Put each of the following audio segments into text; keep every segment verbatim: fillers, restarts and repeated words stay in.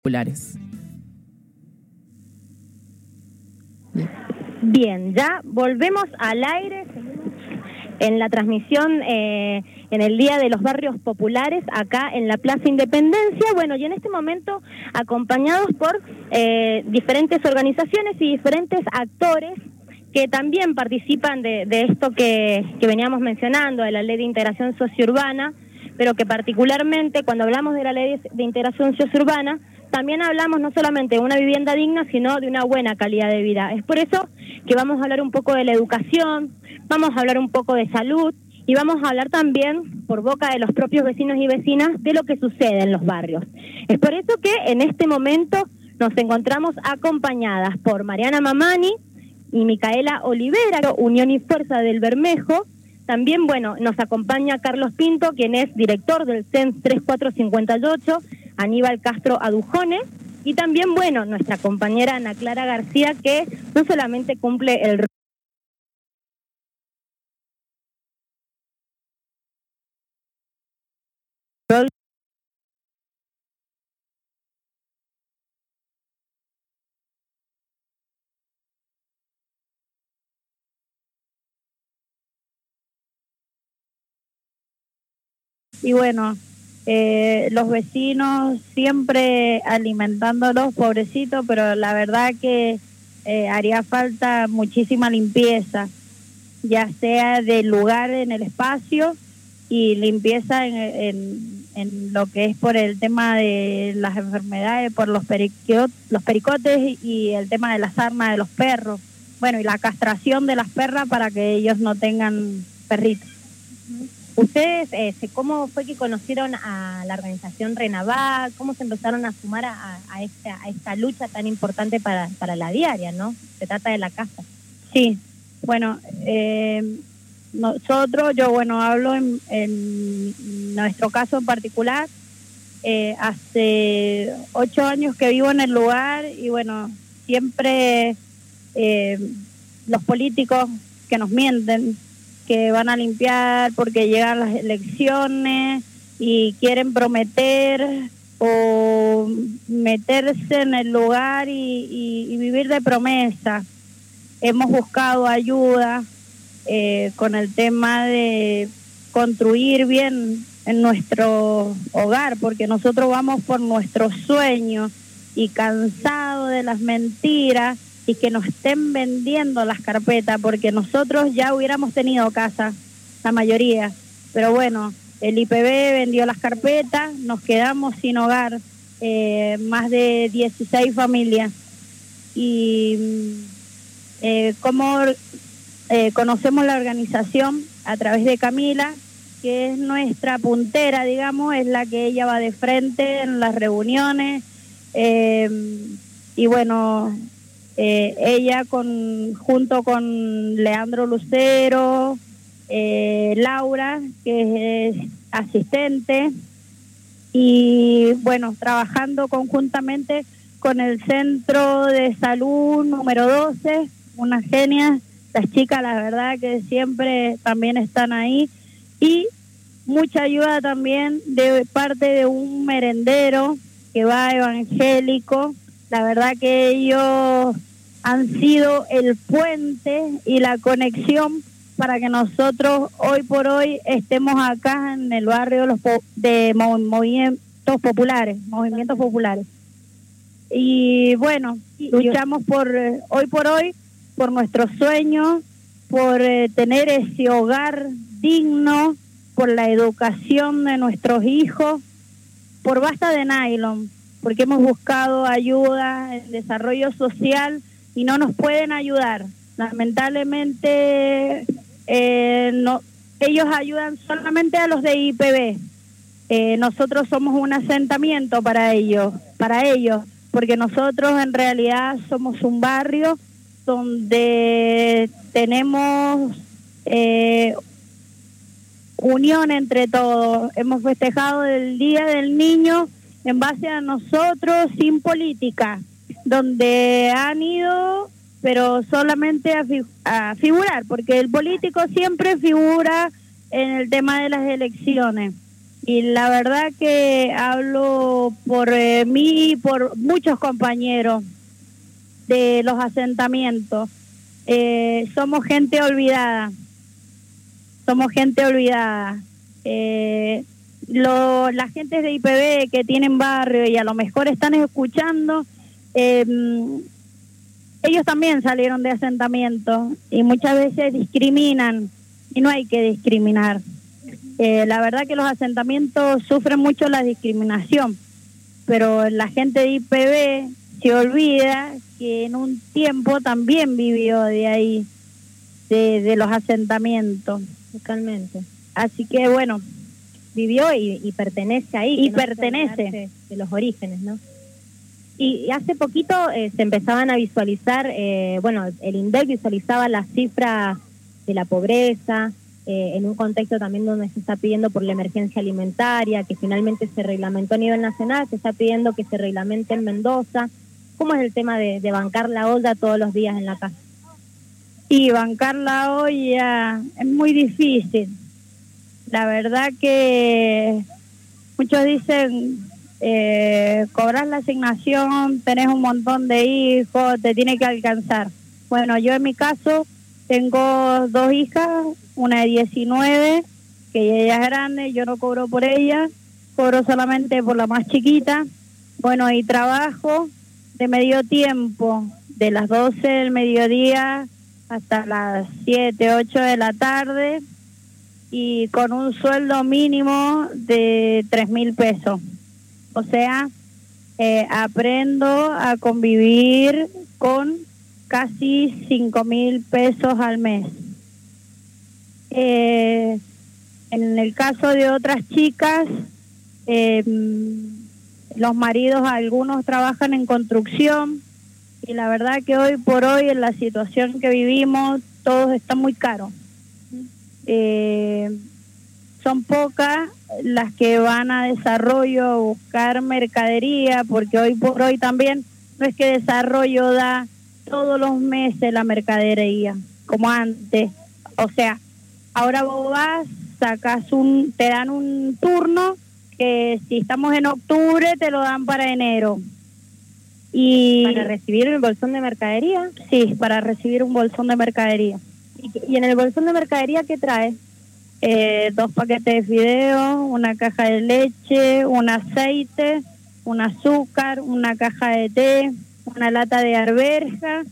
populares. Bien, ya volvemos al aire en la transmisión eh, en el Día de los Barrios Populares, acá en la Plaza Independencia. Bueno, y en este momento acompañados por eh, diferentes organizaciones y diferentes actores que también participan de, de esto que, que veníamos mencionando, de la Ley de Integración Sociourbana, pero que particularmente cuando hablamos de la Ley de Integración Sociourbana, también hablamos no solamente de una vivienda digna, sino de una buena calidad de vida. Es por eso que vamos a hablar un poco de la educación, vamos a hablar un poco de salud y vamos a hablar también, por boca de los propios vecinos y vecinas, de lo que sucede en los barrios. Es por eso que en este momento nos encontramos acompañadas por Mariana Mamani y Micaela Olivera, Unión y Fuerza del Bermejo. También, bueno, nos acompaña Carlos Pinto, quien es director del C E N S tres cuatro cinco ocho, Aníbal Castro Adujones, y también, bueno, nuestra compañera Ana Clara García, que no solamente cumple el rol y bueno, eh, los vecinos siempre alimentándolos, pobrecitos, pero la verdad que eh, haría falta muchísima limpieza, ya sea del lugar en el espacio y limpieza en, en, en lo que es por el tema de las enfermedades, por los, perico, los pericotes y el tema de la sarna de los perros, bueno, y la castración de las perras para que ellos no tengan perritos. Ustedes, eh, ¿cómo fue que conocieron a la organización Renavac? ¿Cómo se empezaron a sumar a, a, esta, a esta lucha tan importante para, para la diaria, ¿no? Se trata de la casa. Sí, bueno, eh, nosotros, yo bueno, hablo en, en nuestro caso en particular, eh, hace ocho años que vivo en el lugar y bueno, siempre eh, los políticos que nos mienten, que van a limpiar porque llegan las elecciones y quieren prometer o meterse en el lugar y, y, y vivir de promesa. Hemos buscado ayuda eh, con el tema de construir bien en nuestro hogar, porque nosotros vamos por nuestros sueños y cansados de las mentiras y que nos estén vendiendo las carpetas, porque nosotros ya hubiéramos tenido casa, la mayoría, pero bueno, el I P B vendió las carpetas, nos quedamos sin hogar, eh, más de dieciséis familias, y eh, como eh, conocemos la organización a través de Camila, que es nuestra puntera, digamos, es la que ella va de frente en las reuniones, eh, y bueno, Eh, ella con junto con Leandro Lucero, eh, Laura, que es asistente, y bueno, trabajando conjuntamente con el Centro de Salud número doce, unas genias, las chicas la verdad que siempre también están ahí, y mucha ayuda también de parte de un merendero que va evangélico. La verdad que ellos han sido el puente y la conexión para que nosotros hoy por hoy estemos acá en el barrio de, los po de mov movimientos populares, movimientos populares. Y bueno, luchamos por eh, hoy por hoy, por nuestros sueños, por eh, tener ese hogar digno, por la educación de nuestros hijos, por Basta de Nylon, porque hemos buscado ayuda en desarrollo social y no nos pueden ayudar. Lamentablemente, eh, no, ellos ayudan solamente a los de I P B. Eh, nosotros somos un asentamiento para ellos, para ellos, porque nosotros en realidad somos un barrio donde tenemos eh, unión entre todos. Hemos festejado el Día del Niño en base a nosotros, sin política, donde han ido, pero solamente a, fi a figurar, porque el político siempre figura en el tema de las elecciones. Y la verdad que hablo por eh, mí y por muchos compañeros de los asentamientos. Eh, somos gente olvidada, somos gente olvidada. Eh, lo, las gentes de I P B que tienen barrio y a lo mejor están escuchando, eh, ellos también salieron de asentamientos y muchas veces discriminan y no hay que discriminar. Eh, la verdad que los asentamientos sufren mucho la discriminación, pero la gente de I P B se olvida que en un tiempo también vivió de ahí, de, de los asentamientos. Totalmente. Así que bueno. Vivió y, y pertenece ahí. Y no pertenece. De los orígenes, ¿no? Y, y hace poquito eh, se empezaban a visualizar, eh, bueno, el INDEC visualizaba la cifra de la pobreza, eh, en un contexto también donde se está pidiendo por la emergencia alimentaria, que finalmente se reglamentó a nivel nacional, se está pidiendo que se reglamente en Mendoza. ¿Cómo es el tema de, de bancar la olla todos los días en la casa? Y bancar la olla es muy difícil. La verdad que muchos dicen, eh, cobras la asignación, tenés un montón de hijos, te tiene que alcanzar. Bueno, yo en mi caso tengo dos hijas, una de diecinueve, que ella es grande, yo no cobro por ella, cobro solamente por la más chiquita. Bueno, y trabajo de medio tiempo, de las doce del mediodía hasta las siete, ocho de la tarde, y con un sueldo mínimo de tres mil pesos. O sea, eh, aprendo a convivir con casi cinco mil pesos al mes. Eh, en el caso de otras chicas, eh, los maridos, algunos trabajan en construcción, y la verdad que hoy por hoy, en la situación que vivimos, todo está muy caro. Eh, son pocas las que van a desarrollo a buscar mercadería, porque hoy por hoy también no es que desarrollo da todos los meses la mercadería como antes. O sea, ahora vos vas, sacas un, te dan un turno que si estamos en octubre te lo dan para enero. Y ¿Para recibir el bolsón de mercadería? Sí, para recibir un bolsón de mercadería. ¿Y, y en el bolsón de mercadería qué trae? Eh, dos paquetes de fideos, una caja de leche, un aceite, un azúcar, una caja de té, una lata de arveja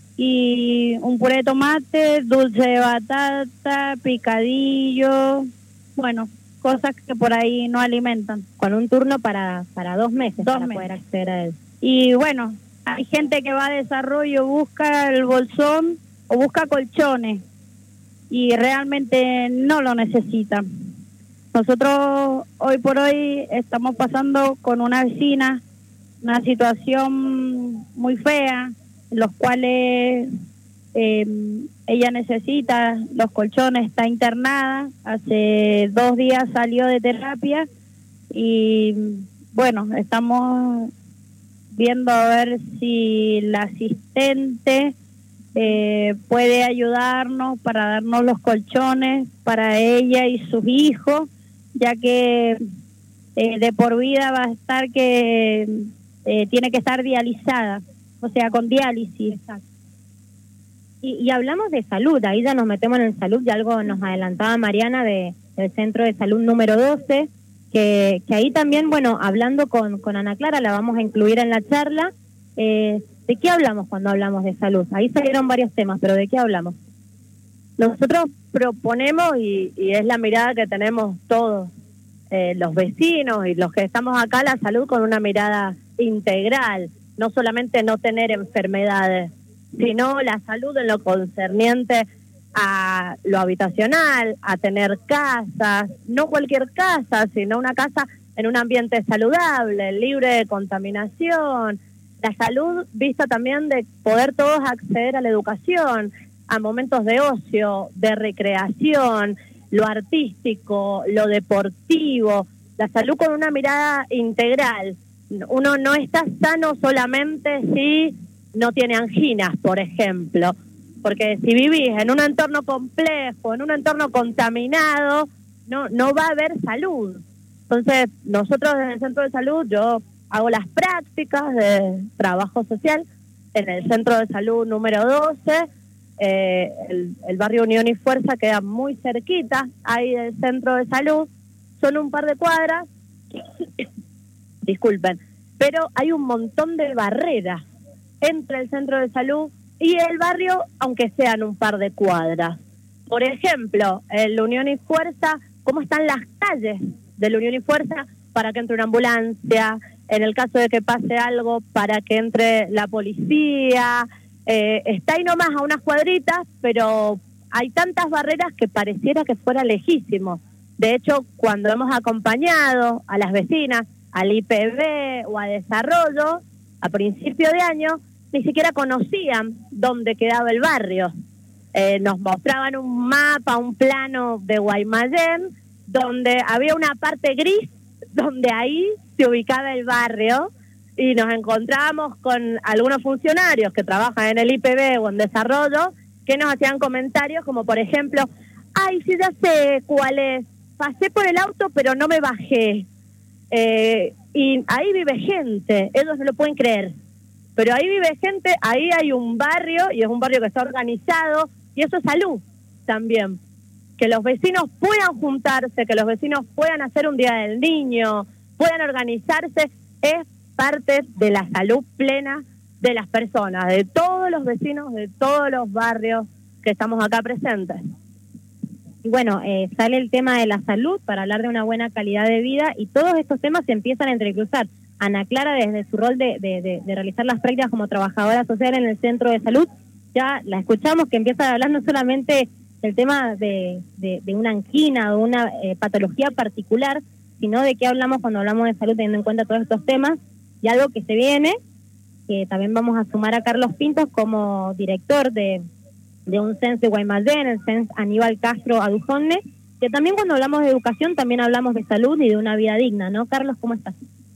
y un puré de tomate, dulce de batata, picadillo, bueno, cosas que por ahí no alimentan. Con un turno para, para dos meses dos para meses. poder acceder a él. Y bueno, hay gente que va a desarrollo, busca el bolsón o busca colchones y realmente no lo necesitan. Nosotros hoy por hoy estamos pasando con una vecina una situación muy fea, en los cuales eh, ella necesita los colchones, está internada, hace dos días salió de terapia y bueno, estamos viendo a ver si la asistente eh, puede ayudarnos para darnos los colchones para ella y sus hijos, ya que eh, de por vida va a estar que eh, tiene que estar dializada, o sea, con diálisis. Exacto. Y, y hablamos de salud, ahí ya nos metemos en salud, ya algo nos adelantaba Mariana de, del Centro de Salud número doce, que, que ahí también, bueno, hablando con, con Ana Clara, la vamos a incluir en la charla. Eh, ¿De qué hablamos cuando hablamos de salud? Ahí salieron varios temas, pero ¿de qué hablamos? Nosotros proponemos, y, y es la mirada que tenemos todos, eh, los vecinos y los que estamos acá, la salud con una mirada integral, no solamente no tener enfermedades, sino la salud en lo concerniente a lo habitacional, a tener casas, no cualquier casa, sino una casa en un ambiente saludable, libre de contaminación. La salud vista también de poder todos acceder a la educación, a momentos de ocio, de recreación, lo artístico, lo deportivo, la salud con una mirada integral. Uno no está sano solamente si no tiene anginas, por ejemplo, porque si vivís en un entorno complejo, en un entorno contaminado, no, no va a haber salud. Entonces, nosotros desde el centro de salud, yo hago las prácticas de trabajo social en el centro de salud número doce, eh, el, el barrio Unión y Fuerza queda muy cerquita ahí del centro de salud, son un par de cuadras, disculpen, pero hay un montón de barreras entre el centro de salud y el barrio, aunque sean un par de cuadras. Por ejemplo, en la Unión y Fuerza, ¿cómo están las calles de la Unión y Fuerza para que entre una ambulancia? En el caso de que pase algo, para que entre la policía. Eh, está ahí nomás a unas cuadritas, pero hay tantas barreras que pareciera que fuera lejísimo. De hecho, cuando hemos acompañado a las vecinas al I P B o a Desarrollo, a principio de año, ni siquiera conocían dónde quedaba el barrio. Eh, nos mostraban un mapa, un plano de Guaymallén, donde había una parte gris, donde ahí se ubicaba el barrio, y nos encontrábamos con algunos funcionarios que trabajan en el I P B o en Desarrollo, que nos hacían comentarios como, por ejemplo, ay, sí, ya sé cuál es, pasé por el auto pero no me bajé. Eh, y ahí vive gente, ellos no lo pueden creer, pero ahí vive gente, ahí hay un barrio, y es un barrio que está organizado, y eso es salud también. Que los vecinos puedan juntarse, que los vecinos puedan hacer un día del niño, puedan organizarse, es parte de la salud plena de las personas, de todos los vecinos, de todos los barrios que estamos acá presentes. Y bueno, eh, sale el tema de la salud para hablar de una buena calidad de vida, y todos estos temas se empiezan a entrecruzar. Ana Clara, desde su rol de, de, de, de realizar las prácticas como trabajadora social en el centro de salud, ya la escuchamos que empieza a hablar no solamente del tema de, de, de una angina o una eh, patología particular, sino de qué hablamos cuando hablamos de salud, teniendo en cuenta todos estos temas, y algo que se viene, que también vamos a sumar a Carlos Pintos como director de, de un C E N S de Guaymallén, el C E N S Aníbal Castro Adujonne, que también cuando hablamos de educación también hablamos de salud y de una vida digna, ¿no? Carlos, ¿cómo estás?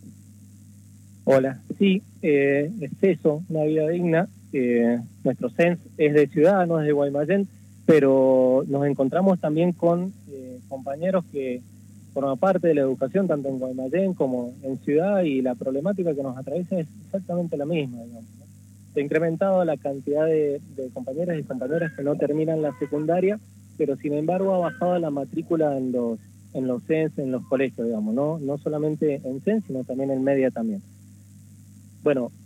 Hola, sí, eh, es eso, una vida digna. Eh, nuestro C E N S es de ciudad, no es de Guaymallén, pero nos encontramos también con eh, compañeros que forman parte de la educación, tanto en Guaymallén como en ciudad, y la problemática que nos atraviesa es exactamente la misma, digamos, ¿no? Se ha incrementado la cantidad de, de compañeros y compañeras que no terminan la secundaria, pero sin embargo ha bajado la matrícula en los en los C E N S, en los colegios, digamos, no no solamente en C E N S, sino también en media también. Bueno,